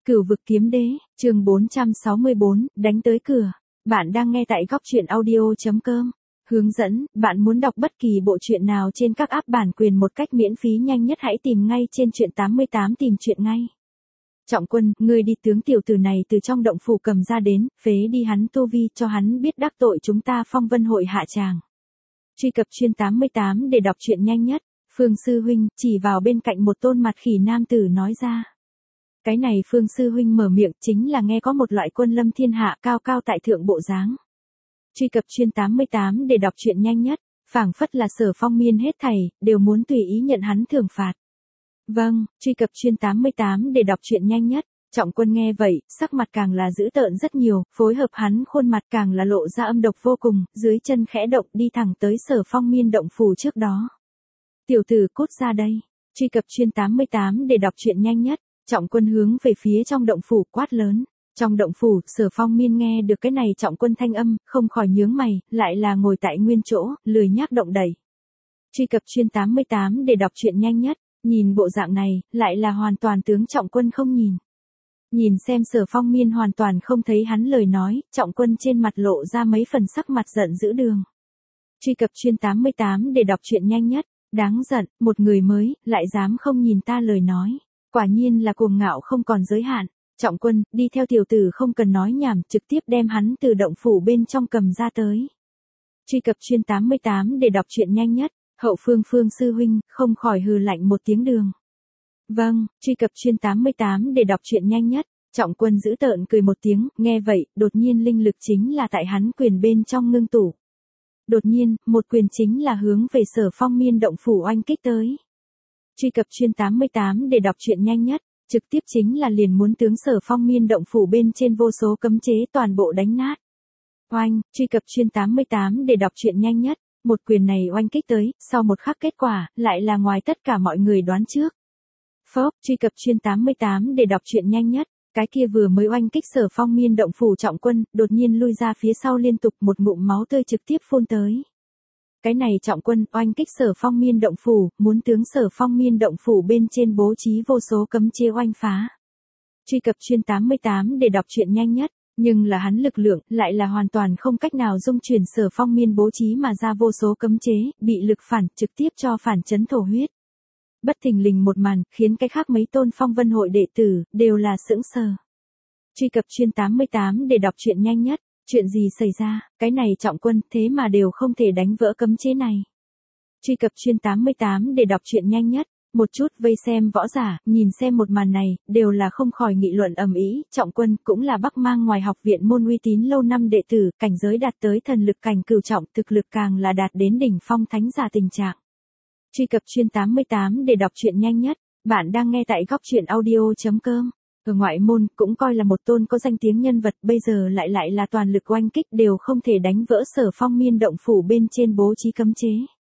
Cửu vực kiếm đế, chương 464, đánh tới cửa. Bạn đang nghe tại góc truyện audio.com. Hướng dẫn, bạn muốn đọc bất kỳ bộ truyện nào trên các app bản quyền một cách miễn phí nhanh nhất hãy tìm ngay trên truyện 88 tìm truyện ngay. Trọng Quân, ngươi đi tướng tiểu tử này từ trong động phủ cầm ra đến, phế đi hắn tu vi cho hắn biết đắc tội chúng ta Phong Vân hội hạ tràng. Truy cập truyện 88 để đọc truyện nhanh nhất. Phương sư huynh chỉ vào bên cạnh một tôn mặt khỉ nam tử nói ra. Cái này Phương sư huynh mở miệng chính là nghe có một loại quân lâm thiên hạ cao cao tại thượng bộ dáng. Truy cập truyện 88 để đọc truyện nhanh nhất, phảng phất là Sở Phong miên hết thảy, đều muốn tùy ý nhận hắn thưởng phạt. Vâng, truy cập truyện 88 để đọc truyện nhanh nhất. Trọng Quân nghe vậy, sắc mặt càng là dữ tợn rất nhiều, phối hợp hắn khuôn mặt càng là lộ ra âm độc vô cùng, dưới chân khẽ động đi thẳng tới Sở Phong miên động phủ trước đó. Tiểu tử cút ra đây. Truy cập truyện 88 để đọc truyện nhanh nhất. Trọng Quân hướng về phía trong động phủ quát lớn. Trong động phủ, Sở Phong miên nghe được cái này Trọng Quân thanh âm, không khỏi nhướng mày, lại là ngồi tại nguyên chỗ, lười nhác động đẩy. Truy cập truyện 88 để đọc truyện nhanh nhất. Nhìn bộ dạng này, lại là hoàn toàn tướng Trọng Quân không nhìn. Nhìn xem Sở Phong miên hoàn toàn không thấy hắn lời nói, Trọng Quân trên mặt lộ ra mấy phần sắc mặt giận dữ đường. Truy cập truyện 88 để đọc truyện nhanh nhất. Đáng giận, một người mới, lại dám không nhìn ta lời nói. Quả nhiên là cuồng ngạo không còn giới hạn. Trọng Quân, đi theo tiểu tử không cần nói nhảm, trực tiếp đem hắn từ động phủ bên trong cầm ra tới. Truy cập truyện 88 để đọc truyện nhanh nhất. Hậu Phương Phương sư huynh, không khỏi hừ lạnh một tiếng đường. Vâng, truy cập truyện 88 để đọc truyện nhanh nhất. Trọng Quân giữ tợn cười một tiếng, nghe vậy, đột nhiên linh lực chính là tại hắn quyền bên trong ngưng tủ. Đột nhiên, một quyền chính là hướng về Sở Phong miên động phủ oanh kích tới. Truy cập truyện 88 để đọc truyện nhanh nhất, trực tiếp chính là liền muốn tướng Sở Phong miên động phủ bên trên vô số cấm chế toàn bộ đánh nát. Oanh, truy cập truyện 88 để đọc truyện nhanh nhất, một quyền này oanh kích tới, sau một khắc kết quả, lại là ngoài tất cả mọi người đoán trước. Phốc, truy cập truyện 88 để đọc truyện nhanh nhất, cái kia vừa mới oanh kích Sở Phong miên động phủ Trọng Quân, đột nhiên lui ra phía sau liên tục một ngụm máu tươi trực tiếp phun tới. Cái này Trọng Quân oanh kích Sở Phong miên động phủ, muốn tướng Sở Phong miên động phủ bên trên bố trí vô số cấm chế oanh phá. Truy cập truyện 88 để đọc truyện nhanh nhất, nhưng là hắn lực lượng lại là hoàn toàn không cách nào dung chuyển Sở Phong miên bố trí mà ra vô số cấm chế, bị lực phản trực tiếp cho phản chấn thổ huyết. Bất thình lình một màn, khiến cái khác mấy tôn Phong Vân hội đệ tử đều là sững sờ. Truy cập truyện 88 để đọc truyện nhanh nhất. Chuyện gì xảy ra, cái này Trọng Quân thế mà đều không thể đánh vỡ cấm chế này. Truy cập truyện 88 để đọc truyện nhanh nhất, một chút vây xem võ giả, nhìn xem một màn này, đều là không khỏi nghị luận ầm ĩ. Trọng Quân cũng là Bắc Mang ngoài học viện môn uy tín lâu năm đệ tử, cảnh giới đạt tới thần lực cảnh cửu trọng, thực lực càng là đạt đến đỉnh phong thánh giả tình trạng. Truy cập truyện 88 để đọc truyện nhanh nhất, bạn đang nghe tại góc truyện audio.com. Ở ngoại môn, cũng coi là một tôn có danh tiếng nhân vật, bây giờ lại là toàn lực oanh kích đều không thể đánh vỡ Sở Phong miên động phủ bên trên bố trí cấm chế.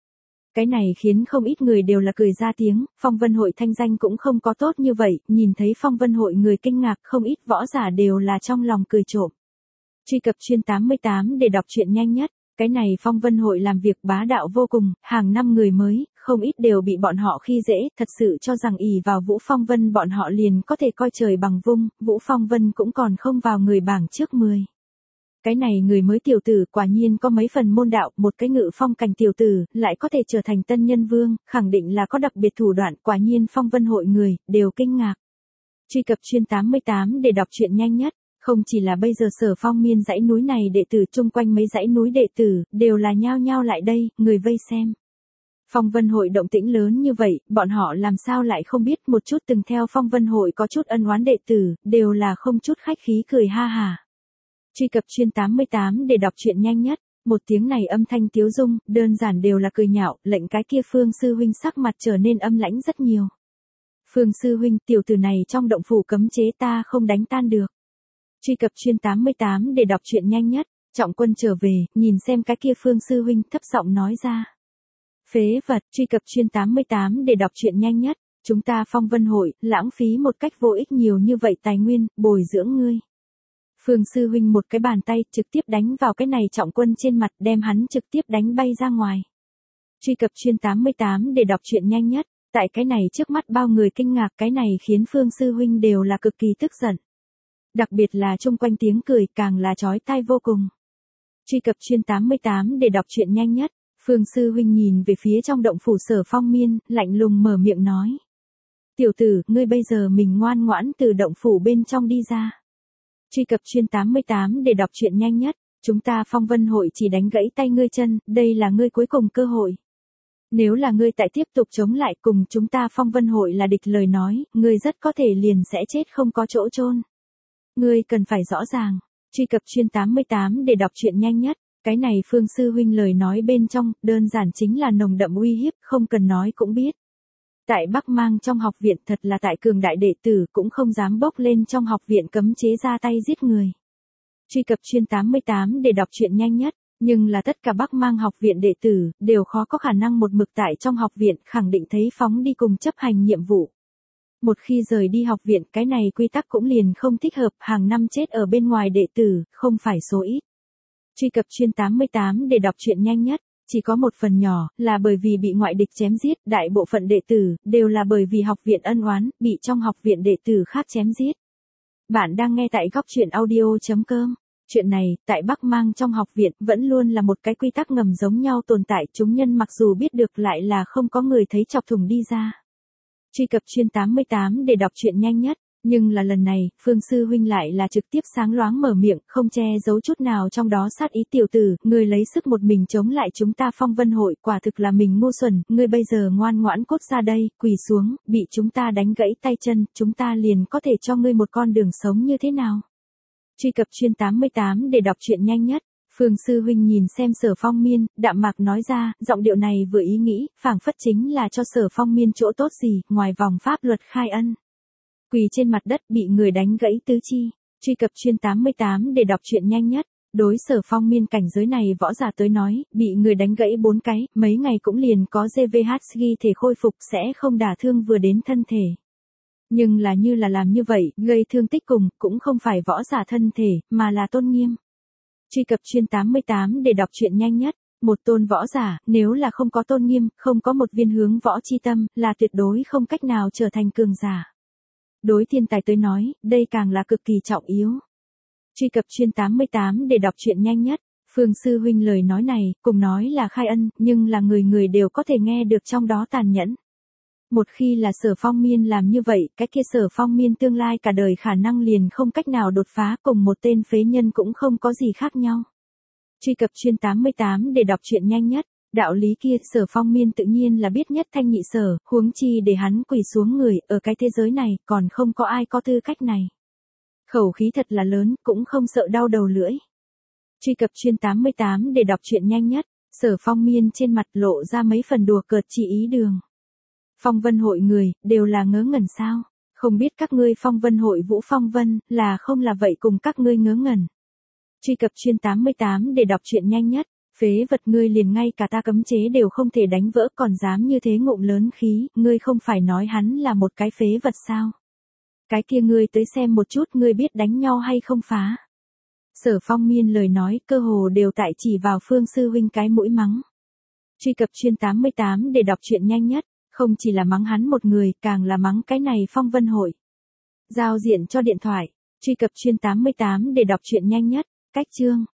Cái này khiến không ít người đều là cười ra tiếng, Phong Vân hội thanh danh cũng không có tốt như vậy, nhìn thấy Phong Vân hội người kinh ngạc không ít võ giả đều là trong lòng cười trộm. Truy cập truyện 88 để đọc truyện nhanh nhất, cái này Phong Vân hội làm việc bá đạo vô cùng, hàng năm người mới, không ít đều bị bọn họ khi dễ, thật sự cho rằng ỷ vào Vũ Phong Vân bọn họ liền có thể coi trời bằng vung, Vũ Phong Vân cũng còn không vào người bảng trước 10. Cái này người mới tiểu tử quả nhiên có mấy phần môn đạo, một cái ngự phong cảnh tiểu tử, lại có thể trở thành tân nhân vương, khẳng định là có đặc biệt thủ đoạn, quả nhiên Phong Vân hội người, đều kinh ngạc. Truy cập truyện 88 để đọc truyện nhanh nhất. Không chỉ là bây giờ Sở Phong miên dãy núi này đệ tử chung quanh mấy dãy núi đệ tử, đều là nhao nhao lại đây, người vây xem. Phong Vân hội động tĩnh lớn như vậy, bọn họ làm sao lại không biết một chút từng theo Phong Vân hội có chút ân oán đệ tử, đều là không chút khách khí cười ha hà. Truy cập truyện 88 để đọc truyện nhanh nhất, một tiếng này âm thanh tiếu dung, đơn giản đều là cười nhạo, lệnh cái kia Phương sư huynh sắc mặt trở nên âm lãnh rất nhiều. Phương sư huynh, tiểu tử này trong động phủ cấm chế ta không đánh tan được. Truy cập truyện 88 để đọc truyện nhanh nhất, Trọng Quân trở về, nhìn xem cái kia Phương sư huynh thấp giọng nói ra. Phế vật, truy cập truyện 88 để đọc truyện nhanh nhất, chúng ta Phong Vân hội, lãng phí một cách vô ích nhiều như vậy tài nguyên, bồi dưỡng ngươi. Phương sư huynh một cái bàn tay trực tiếp đánh vào cái này Trọng Quân trên mặt, đem hắn trực tiếp đánh bay ra ngoài. Truy cập truyện 88 để đọc truyện nhanh nhất, tại cái này trước mắt bao người kinh ngạc, cái này khiến Phương sư huynh đều là cực kỳ tức giận. Đặc biệt là chung quanh tiếng cười càng là chói tai vô cùng. Truy cập chuyên 88 để đọc truyện nhanh nhất. Phương sư huynh nhìn về phía trong động phủ Sở Phong Miên, lạnh lùng mở miệng nói. Tiểu tử, ngươi bây giờ mình ngoan ngoãn từ động phủ bên trong đi ra. Truy cập chuyên 88 để đọc truyện nhanh nhất. Chúng ta Phong Vân hội chỉ đánh gãy tay ngươi chân, đây là ngươi cuối cùng cơ hội. Nếu là ngươi tại tiếp tục chống lại cùng chúng ta Phong Vân hội là địch lời nói, ngươi rất có thể liền sẽ chết không có chỗ chôn. Ngươi cần phải rõ ràng. Truy cập chuyên 88 để đọc truyện nhanh nhất. Cái này Phương sư huynh lời nói bên trong, đơn giản chính là nồng đậm uy hiếp, không cần nói cũng biết. Tại Bắc Mang trong học viện thật là tại cường đại đệ tử cũng không dám bốc lên trong học viện cấm chế ra tay giết người. Truy cập chuyên 88 để đọc truyện nhanh nhất. Nhưng là tất cả Bắc Mang học viện đệ tử, đều khó có khả năng một mực tại trong học viện khẳng định thấy phóng đi cùng chấp hành nhiệm vụ. Một khi rời đi học viện cái này quy tắc cũng liền không thích hợp, hàng năm chết ở bên ngoài đệ tử, không phải số ít. Truy cập chuyên 88 để đọc truyện nhanh nhất, chỉ có một phần nhỏ, là bởi vì bị ngoại địch chém giết, đại bộ phận đệ tử, đều là bởi vì học viện ân oán, bị trong học viện đệ tử khác chém giết. Bạn đang nghe tại góc truyện audio.com. Chuyện này, tại Bắc Mang trong học viện, vẫn luôn là một cái quy tắc ngầm giống nhau tồn tại, chúng nhân mặc dù biết được lại là không có người thấy chọc thủng đi ra. Truy cập chuyên 88 để đọc truyện nhanh nhất, nhưng là lần này, Phương sư huynh lại là trực tiếp sáng loáng mở miệng, không che giấu chút nào trong đó sát ý. Tiểu tử, ngươi lấy sức một mình chống lại chúng ta Phong Vân hội, quả thực là mình ngu xuẩn, ngươi bây giờ ngoan ngoãn cút ra đây, quỳ xuống, bị chúng ta đánh gãy tay chân, chúng ta liền có thể cho ngươi một con đường sống như thế nào? Truy cập chuyên 88 để đọc truyện nhanh nhất. Phương sư huynh nhìn xem Sở Phong Miên, đạm mạc nói ra, giọng điệu này vừa ý nghĩ, phảng phất chính là cho Sở Phong Miên chỗ tốt gì, ngoài vòng pháp luật khai ân. Quỳ trên mặt đất bị người đánh gãy tứ chi. Truy cập chuyên 88 để đọc truyện nhanh nhất. Đối Sở Phong Miên cảnh giới này võ giả tới nói, bị người đánh gãy 4 cái, mấy ngày cũng liền có GVH ghi thể khôi phục sẽ không đả thương vừa đến thân thể. Nhưng là như là làm như vậy, gây thương tích cùng, cũng không phải võ giả thân thể, mà là tôn nghiêm. Truy cập chuyên 88 để đọc truyện nhanh nhất. Một tôn võ giả, nếu là không có tôn nghiêm, không có một viên hướng võ chi tâm, là tuyệt đối không cách nào trở thành cường giả. Đối thiên tài tới nói, đây càng là cực kỳ trọng yếu. Truy cập chuyên 88 để đọc truyện nhanh nhất. Phương sư huynh lời nói này, cùng nói là khai ân, nhưng là người người đều có thể nghe được trong đó tàn nhẫn. Một khi là Sở Phong Miên làm như vậy, cái kia Sở Phong Miên tương lai cả đời khả năng liền không cách nào đột phá, cùng một tên phế nhân cũng không có gì khác nhau. Truy cập chuyên 88 để đọc truyện nhanh nhất. Đạo lý kia Sở Phong Miên tự nhiên là biết nhất thanh nhị sở, huống chi để hắn quỳ xuống người, ở cái thế giới này, còn không có ai có tư cách này. Khẩu khí thật là lớn, cũng không sợ đau đầu lưỡi. Truy cập chuyên 88 để đọc truyện nhanh nhất. Sở Phong Miên trên mặt lộ ra mấy phần đùa cợt chỉ ý đường. Phong Vân hội người, đều là ngớ ngẩn sao? Không biết các ngươi Phong Vân hội Vũ Phong Vân, là không là vậy cùng các ngươi ngớ ngẩn. Truy cập chuyên 88 để đọc truyện nhanh nhất. Phế vật, ngươi liền ngay cả ta cấm chế đều không thể đánh vỡ còn dám như thế ngụm lớn khí, ngươi không phải nói hắn là một cái phế vật sao? Cái kia ngươi tới xem một chút ngươi biết đánh nhau hay không phá. Sở Phong Miên lời nói cơ hồ đều tại chỉ vào Phương sư huynh cái mũi mắng. Truy cập chuyên 88 để đọc truyện nhanh nhất. Không chỉ là mắng hắn một người, càng là mắng cái này Phong Vân hội. Giao diện cho điện thoại. Truy cập chuyên 88 để đọc truyện nhanh nhất. Cách chương.